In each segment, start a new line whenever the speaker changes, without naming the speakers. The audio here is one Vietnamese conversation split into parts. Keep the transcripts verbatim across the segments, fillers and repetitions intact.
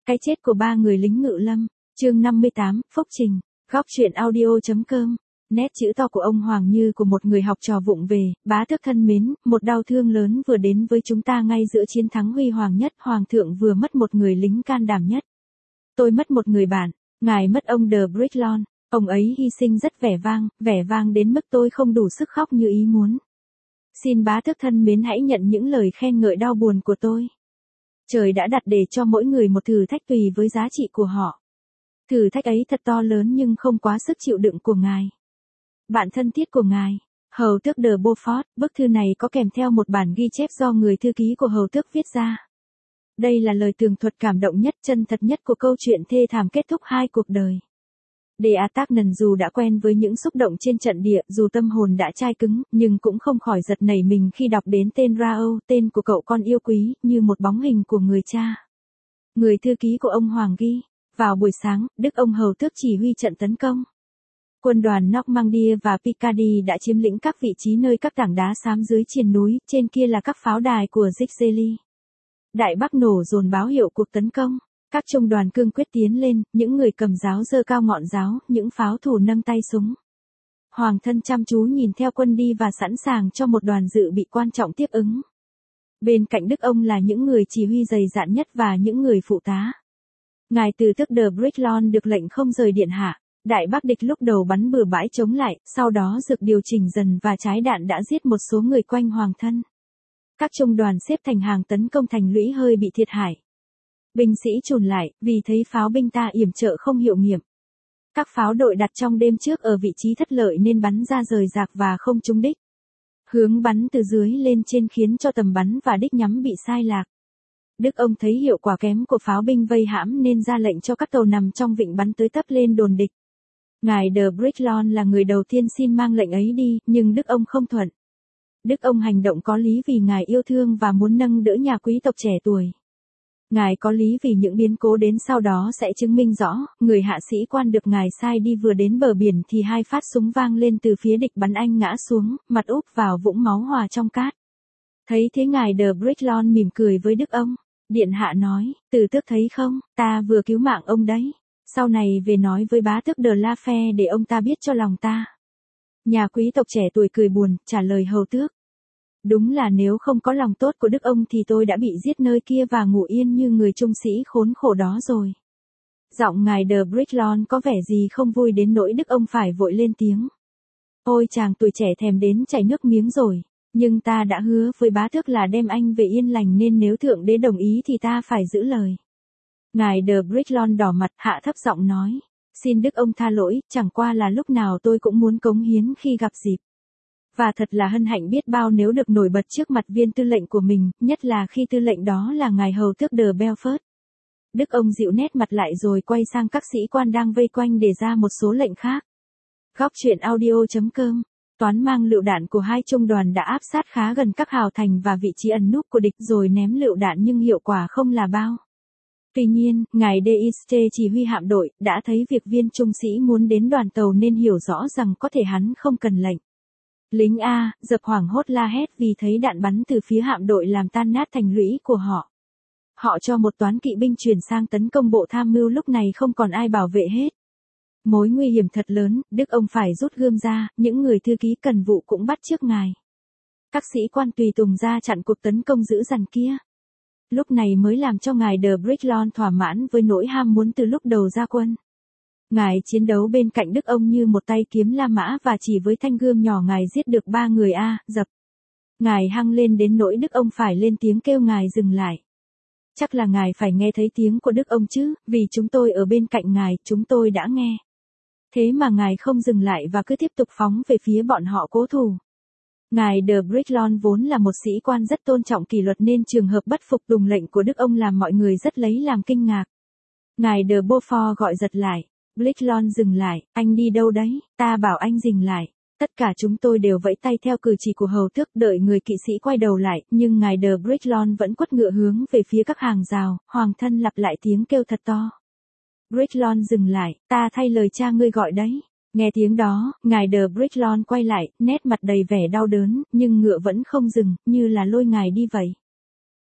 Cái chết của ba người lính ngự lâm, chương năm mươi tám, Phúc Trình, góc truyện audio.com. Nét chữ to của ông Hoàng như của một người học trò vụng về, bá tước thân mến, một đau thương lớn vừa đến với chúng ta ngay giữa chiến thắng huy hoàng nhất. Hoàng thượng vừa mất một người lính can đảm nhất. Tôi mất một người bạn, ngài mất ông de Bricklon, ông ấy hy sinh rất vẻ vang, vẻ vang đến mức tôi không đủ sức khóc như ý muốn. Xin bá tước thân mến hãy nhận những lời khen ngợi đau buồn của tôi. Trời đã đặt để cho mỗi người một thử thách tùy với giá trị của họ. Thử thách ấy thật to lớn nhưng không quá sức chịu đựng của ngài. Bạn thân thiết của ngài, Hầu tước de Beaufort. Bức thư này có kèm theo một bản ghi chép do người thư ký của Hầu tước viết ra. Đây là lời tường thuật cảm động nhất, chân thật nhất của câu chuyện thê thảm kết thúc hai cuộc đời. De Artagnan dù đã quen với những xúc động trên trận địa, dù tâm hồn đã chai cứng, nhưng cũng không khỏi giật nảy mình khi đọc đến tên Raoul, tên của cậu con yêu quý, như một bóng hình của người cha. Người thư ký của ông Hoàng ghi, vào buổi sáng, Đức ông Hầu tước chỉ huy trận tấn công. Quân đoàn Normandy và Picardy đã chiếm lĩnh các vị trí nơi các tảng đá xám dưới triền núi, trên kia là các pháo đài của Gixelles. Đại Bác nổ dồn báo hiệu cuộc tấn công. Các trung đoàn cương quyết tiến lên, những người cầm giáo giơ cao ngọn giáo, những pháo thủ nâng tay súng. Hoàng thân chăm chú nhìn theo quân đi và sẵn sàng cho một đoàn dự bị quan trọng tiếp ứng. Bên cạnh Đức ông là những người chỉ huy dày dạn nhất và những người phụ tá. Ngài từ tước de Bricklon được lệnh không rời điện hạ. Đại Bác địch lúc đầu bắn bừa bãi chống lại, sau đó dược điều chỉnh dần và trái đạn đã giết một số người quanh hoàng thân. Các trung đoàn xếp thành hàng tấn công thành lũy hơi bị thiệt hại. Binh sĩ chùn lại, vì thấy pháo binh ta yểm trợ không hiệu nghiệm. Các pháo đội đặt trong đêm trước ở vị trí thất lợi nên bắn ra rời rạc và không trúng đích. Hướng bắn từ dưới lên trên khiến cho tầm bắn và đích nhắm bị sai lạc. Đức ông thấy hiệu quả kém của pháo binh vây hãm nên ra lệnh cho các tàu nằm trong vịnh bắn tới tấp lên đồn địch. Ngài de Bricklon là người đầu tiên xin mang lệnh ấy đi, nhưng Đức ông không thuận. Đức ông hành động có lý vì ngài yêu thương và muốn nâng đỡ nhà quý tộc trẻ tuổi. Ngài có lý vì những biến cố đến sau đó sẽ chứng minh rõ, người hạ sĩ quan được ngài sai đi vừa đến bờ biển thì hai phát súng vang lên từ phía địch bắn anh ngã xuống, mặt úp vào vũng máu hòa trong cát. Thấy thế ngài de Bricklon mỉm cười với Đức ông. Điện hạ nói, từ tước thấy không, ta vừa cứu mạng ông đấy. Sau này về nói với bá tước de La Fère để ông ta biết cho lòng ta. Nhà quý tộc trẻ tuổi cười buồn, trả lời Hầu tước. Đúng là nếu không có lòng tốt của Đức ông thì tôi đã bị giết nơi kia và ngủ yên như người trung sĩ khốn khổ đó rồi. Giọng ngài de Bricklon có vẻ gì không vui đến nỗi Đức ông phải vội lên tiếng. Ôi chàng tuổi trẻ thèm đến chảy nước miếng rồi, nhưng ta đã hứa với bá tước là đem anh về yên lành nên nếu thượng đế đồng ý thì ta phải giữ lời. Ngài de Bricklon đỏ mặt hạ thấp giọng nói, xin Đức ông tha lỗi, chẳng qua là lúc nào tôi cũng muốn cống hiến khi gặp dịp. Và thật là hân hạnh biết bao nếu được nổi bật trước mặt viên tư lệnh của mình, nhất là khi tư lệnh đó là ngài Hầu tước de Beaufort. Đức ông dịu nét mặt lại rồi quay sang các sĩ quan đang vây quanh để ra một số lệnh khác. Góc truyện audio.com. Toán mang lựu đạn của hai trung đoàn đã áp sát khá gần các hào thành và vị trí ẩn núp của địch rồi ném lựu đạn nhưng hiệu quả không là bao. Tuy nhiên, ngài de Iste chỉ huy hạm đội đã thấy việc viên trung sĩ muốn đến đoàn tàu nên hiểu rõ rằng có thể hắn không cần lệnh. Lính A, dập hoảng hốt la hét vì thấy đạn bắn từ phía hạm đội làm tan nát thành lũy của họ. Họ cho một toán kỵ binh chuyển sang tấn công bộ tham mưu lúc này không còn ai bảo vệ hết. Mối nguy hiểm thật lớn, Đức ông phải rút gươm ra, những người thư ký cần vụ cũng bắt trước ngài. Các sĩ quan tùy tùng ra chặn cuộc tấn công dữ dằn kia. Lúc này mới làm cho ngài de Bricklon thỏa mãn với nỗi ham muốn từ lúc đầu ra quân. Ngài chiến đấu bên cạnh Đức ông như một tay kiếm La Mã và chỉ với thanh gươm nhỏ ngài giết được ba người A, dập. Ngài hăng lên đến nỗi Đức ông phải lên tiếng kêu ngài dừng lại. Chắc là ngài phải nghe thấy tiếng của Đức ông chứ, vì chúng tôi ở bên cạnh ngài, chúng tôi đã nghe. Thế mà ngài không dừng lại và cứ tiếp tục phóng về phía bọn họ cố thủ. Ngài de Bricklon vốn là một sĩ quan rất tôn trọng kỷ luật nên trường hợp bất phục tùng lệnh của Đức ông làm mọi người rất lấy làm kinh ngạc. Ngài de Beaufort gọi giật lại. Bricklon dừng lại, anh đi đâu đấy, ta bảo anh dừng lại. Tất cả chúng tôi đều vẫy tay theo cử chỉ của Hầu tước đợi người kỵ sĩ quay đầu lại, nhưng ngài de Bricklon vẫn quất ngựa hướng về phía các hàng rào, hoàng thân lặp lại tiếng kêu thật to. Bricklon dừng lại, ta thay lời cha ngươi gọi đấy. Nghe tiếng đó, ngài de Bricklon quay lại, nét mặt đầy vẻ đau đớn, nhưng ngựa vẫn không dừng, như là lôi ngài đi vậy.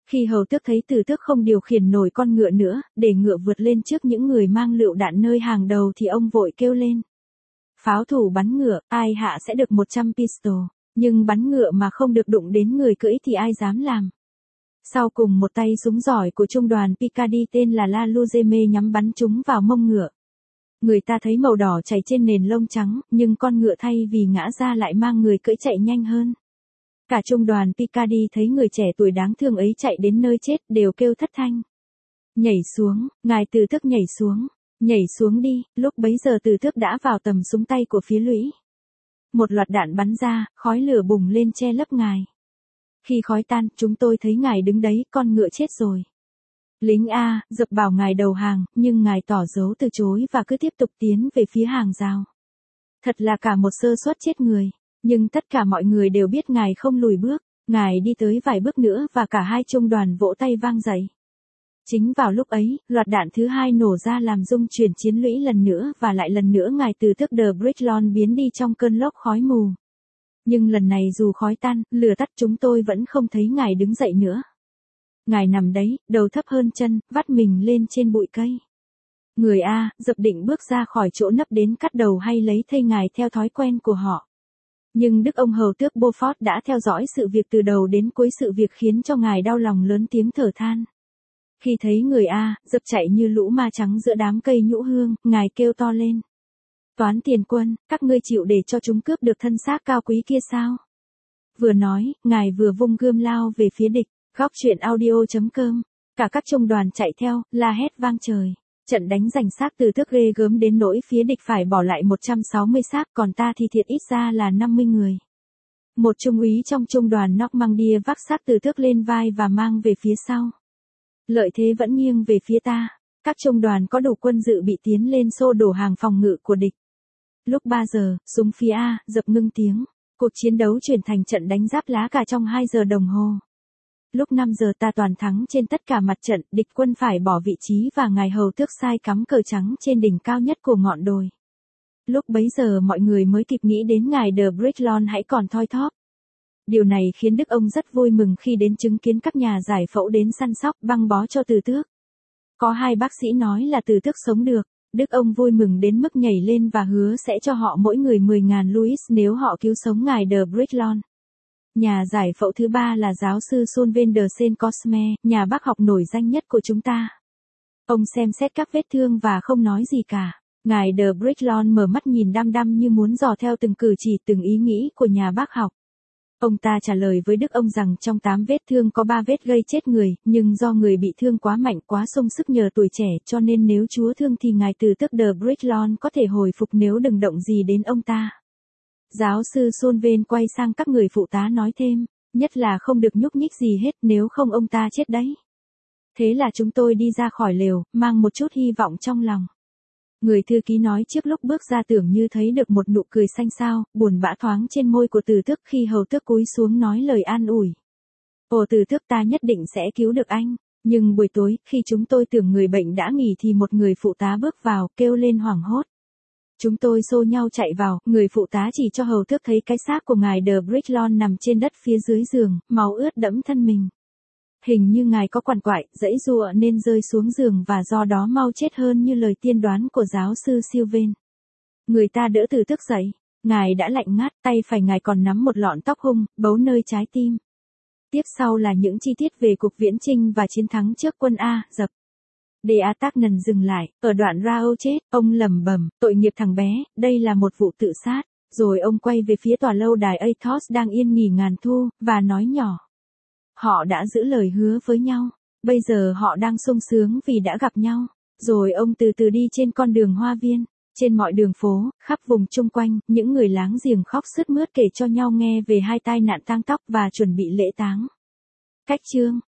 Khi hầu tước thấy Từ Tước không điều khiển nổi con ngựa nữa, để ngựa vượt lên trước những người mang lựu đạn nơi hàng đầu thì ông vội kêu lên. Pháo thủ bắn ngựa, ai hạ sẽ được một trăm pistol, nhưng bắn ngựa mà không được đụng đến người cưỡi thì ai dám làm. Sau cùng một tay súng giỏi của trung đoàn Picardy tên là La Luzeme nhắm bắn chúng vào mông ngựa. Người ta thấy màu đỏ chảy trên nền lông trắng, nhưng con ngựa thay vì ngã ra lại mang người cưỡi chạy nhanh hơn. Cả trung đoàn Picardy thấy người trẻ tuổi đáng thương ấy chạy đến nơi chết đều kêu thất thanh. Nhảy xuống, ngài Từ Tước nhảy xuống, nhảy xuống đi, lúc bấy giờ Từ Tước đã vào tầm súng tay của phía lũy. Một loạt đạn bắn ra, khói lửa bùng lên che lấp ngài. Khi khói tan, chúng tôi thấy ngài đứng đấy, con ngựa chết rồi. Lính A, dập bảo ngài đầu hàng, nhưng ngài tỏ dấu từ chối và cứ tiếp tục tiến về phía hàng rào. Thật là cả một sơ suất chết người, nhưng tất cả mọi người đều biết ngài không lùi bước, ngài đi tới vài bước nữa và cả hai trung đoàn vỗ tay vang dậy. Chính vào lúc ấy, loạt đạn thứ hai nổ ra làm rung chuyển chiến lũy lần nữa và lại lần nữa ngài Từ Tước de Breteuil biến đi trong cơn lốc khói mù. Nhưng lần này dù khói tan, lửa tắt chúng tôi vẫn không thấy ngài đứng dậy nữa. Ngài nằm đấy, đầu thấp hơn chân, vắt mình lên trên bụi cây. Người A, dập định bước ra khỏi chỗ nấp đến cắt đầu hay lấy thây ngài theo thói quen của họ. Nhưng Đức ông hầu tước Beaufort đã theo dõi sự việc từ đầu đến cuối, sự việc khiến cho ngài đau lòng lớn tiếng thở than. Khi thấy người A, dập chạy như lũ ma trắng giữa đám cây nhũ hương, ngài kêu to lên. Toán tiền quân, các ngươi chịu để cho chúng cướp được thân xác cao quý kia sao? Vừa nói, ngài vừa vung gươm lao về phía địch. Góc truyện audio chấm com. Cả các trung đoàn chạy theo, la hét vang trời. Trận đánh giành xác Từ Tước ghê gớm đến nỗi phía địch phải bỏ lại một trăm sáu mươi xác, còn ta thì thiệt ít ra là năm mươi người. Một trung úy trong trung đoàn Normandy vác xác Từ Tước lên vai và mang về phía sau. Lợi thế vẫn nghiêng về phía ta. Các trung đoàn có đủ quân dự bị tiến lên xô đổ hàng phòng ngự của địch. Lúc ba giờ, súng phía A, dập ngưng tiếng. Cuộc chiến đấu chuyển thành trận đánh giáp lá cả trong hai giờ đồng hồ. Lúc năm giờ ta toàn thắng trên tất cả mặt trận, địch quân phải bỏ vị trí và ngài hầu tước sai cắm cờ trắng trên đỉnh cao nhất của ngọn đồi. Lúc bấy giờ mọi người mới kịp nghĩ đến ngài de Breteuil hãy còn thoi thóp. Điều này khiến Đức ông rất vui mừng khi đến chứng kiến các nhà giải phẫu đến săn sóc băng bó cho Từ Tước. Có hai bác sĩ nói là Từ Tước sống được, Đức ông vui mừng đến mức nhảy lên và hứa sẽ cho họ mỗi người mười nghìn Louis nếu họ cứu sống ngài de Breteuil. Nhà giải phẫu thứ ba là giáo sư Solven de Saint-Cosme, nhà bác học nổi danh nhất của chúng ta. Ông xem xét các vết thương và không nói gì cả. Ngài de Breteuil mở mắt nhìn đăm đăm như muốn dò theo từng cử chỉ, từng ý nghĩ của nhà bác học. Ông ta trả lời với Đức ông rằng trong tám vết thương có ba vết gây chết người, nhưng do người bị thương quá mạnh quá sung sức nhờ tuổi trẻ, cho nên nếu Chúa thương thì ngài Từ Tước de Breteuil có thể hồi phục nếu đừng động gì đến ông ta. Giáo sư Solven quay sang các người phụ tá nói thêm, nhất là không được nhúc nhích gì hết, nếu không ông ta chết đấy. Thế là chúng tôi đi ra khỏi lều, mang một chút hy vọng trong lòng. Người thư ký nói trước lúc bước ra tưởng như thấy được một nụ cười xanh xao, buồn bã thoáng trên môi của Từ Tước khi hầu tước cúi xuống nói lời an ủi. Ồ Từ Tước, ta nhất định sẽ cứu được anh. Nhưng buổi tối, khi chúng tôi tưởng người bệnh đã nghỉ thì một người phụ tá bước vào, kêu lên hoảng hốt. Chúng tôi xô nhau chạy vào, người phụ tá chỉ cho hầu tước thấy cái xác của ngài de Breteuil nằm trên đất phía dưới giường, máu ướt đẫm thân mình. Hình như ngài có quằn quại, giãy giụa nên rơi xuống giường và do đó mau chết hơn như lời tiên đoán của giáo sư Sylvain. Người ta đỡ Từ Tước dậy, ngài đã lạnh ngắt, tay phải ngài còn nắm một lọn tóc hung, bấu nơi trái tim. Tiếp sau là những chi tiết về cuộc viễn chinh và chiến thắng trước quân A, dập. De Attacknen dừng lại, ở đoạn Rao chết, ông lẩm bẩm, tội nghiệp thằng bé, đây là một vụ tự sát. Rồi ông quay về phía tòa lâu đài Athos đang yên nghỉ ngàn thu, và nói nhỏ. Họ đã giữ lời hứa với nhau, bây giờ họ đang sung sướng vì đã gặp nhau. Rồi ông từ từ đi trên con đường hoa viên, trên mọi đường phố, khắp vùng chung quanh, những người láng giềng khóc sướt mướt kể cho nhau nghe về hai tai nạn tang tóc và chuẩn bị lễ táng. Cách chương